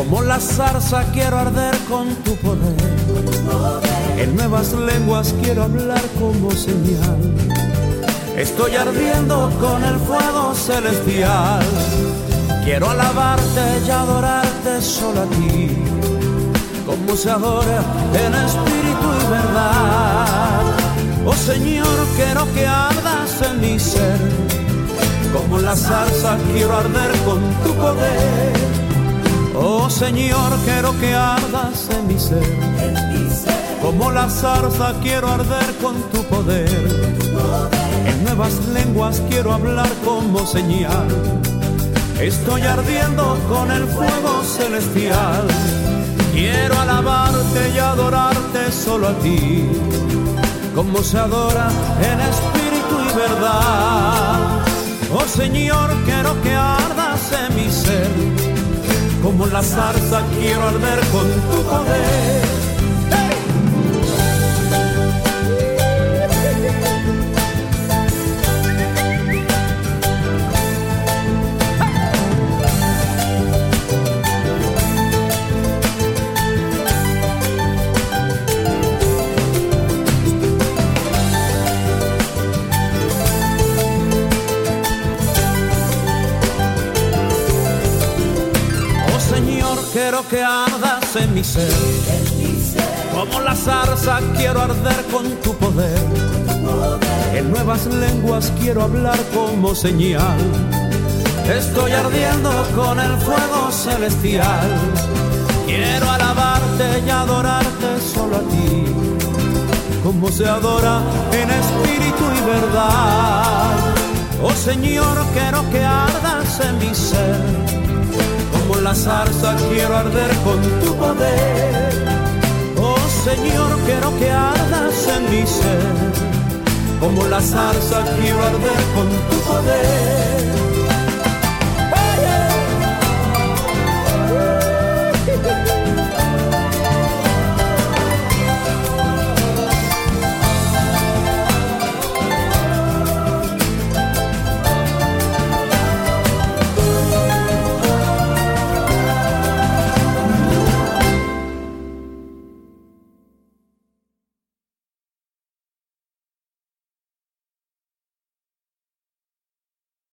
Como la zarza quiero arder con tu poder. En nuevas lenguas quiero hablar como señal. Estoy ardiendo con el fuego celestial. Quiero alabarte y adorarte solo a ti, como se adora en espíritu y verdad. Oh Señor, quiero que ardas en mi ser. Como la zarza quiero arder con tu poder. Oh Señor, quiero que ardas en mi ser. Como la zarza quiero arder con tu poder. En nuevas lenguas quiero hablar como señal. Estoy ardiendo con el fuego celestial. Quiero alabarte y adorarte solo a ti, como se adora en espíritu y verdad. Oh Señor, quiero que ardas en mi ser. Como la zarza quiero arder con tu poder. Quiero que ardas en mi ser. Como la zarza quiero arder con tu poder. En nuevas lenguas quiero hablar como señal. Estoy ardiendo con el fuego celestial. Quiero alabarte y adorarte solo a ti, como se adora en espíritu y verdad. Oh Señor, quiero que ardas en mi ser. Como la zarza quiero arder con tu poder. Oh Señor, quiero que ardas en mi ser. Como la zarza quiero arder con tu poder.